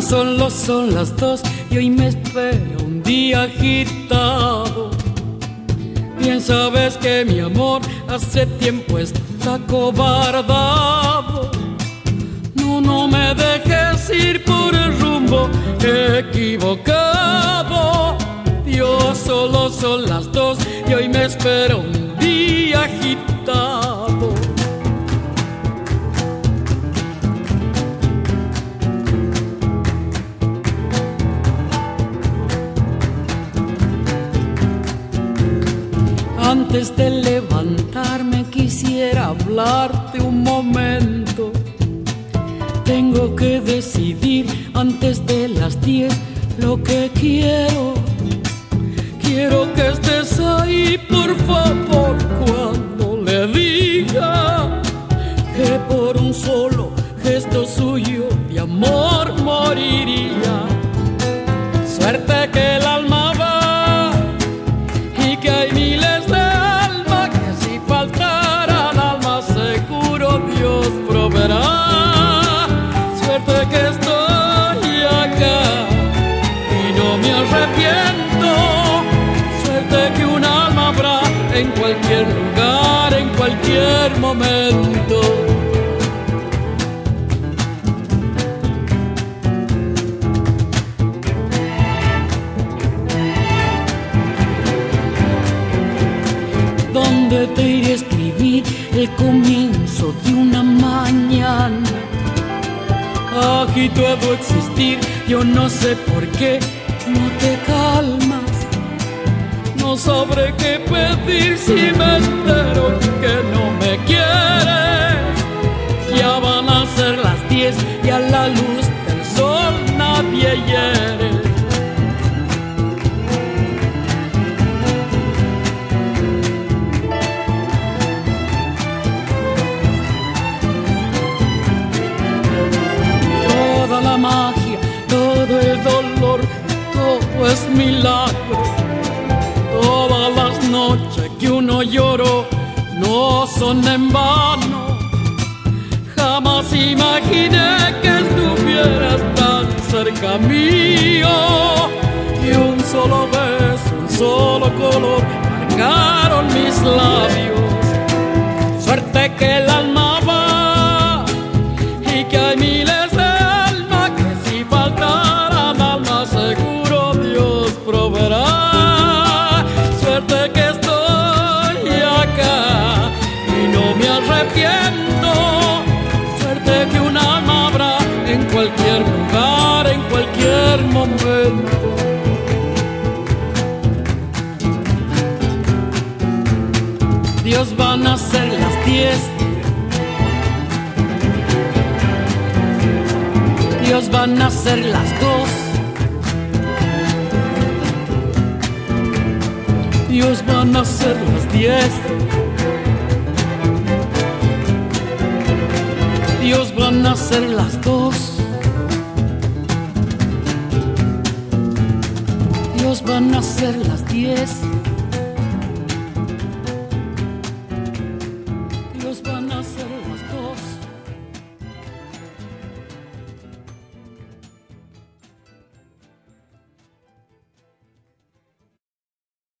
solo son las 2 y hoy me espera un día agitado. Bien sabes que mi amor hace tiempo está cobardado. No me dejes ir por el rumbo equivocado. Dios, solo son las 2 y hoy me espera un día agitado. Antes de levantarme quisiera hablarte un momento. Tengo que decidir antes de las 10 lo que quiero. Quiero que estés ahí, por favor, cuando le diga que por un solo gesto suyo de amor moriría. Suerte que el alma va y que hay miles de almas que si faltara el alma seguro Dios proveerá. Suerte que estoy acá y no me arrepiento. Suerte que un alma habrá en cualquier lugar, en cualquier momento. ¿Dónde te iré a escribir el comienzo de una mañana? Agitado existir, yo no sé por qué no te calmas. No sabré qué pedir si me entero que no me quieres. Ya van a ser las 10 y a la luz del sol nadie hiere. Toda la magia, todo el dolor, todo es milagro. Todas las noches que uno lloró no son en vano. Jamás imaginé que estuvieras tan cerca mío. Y un solo beso, un solo color marcaron mis labios. Suerte que el alma va y que hay miles de almas que si faltaran alma seguro Dios proveerá. Suerte que estoy acá y no me arrepiento. Suerte que un alma habrá en cualquier lugar, en cualquier momento. Dios, van a ser las 10. Dios, van a ser las 2. Dios, van a ser las 10. Dios, van a ser las 2. Dios, van a ser las 10.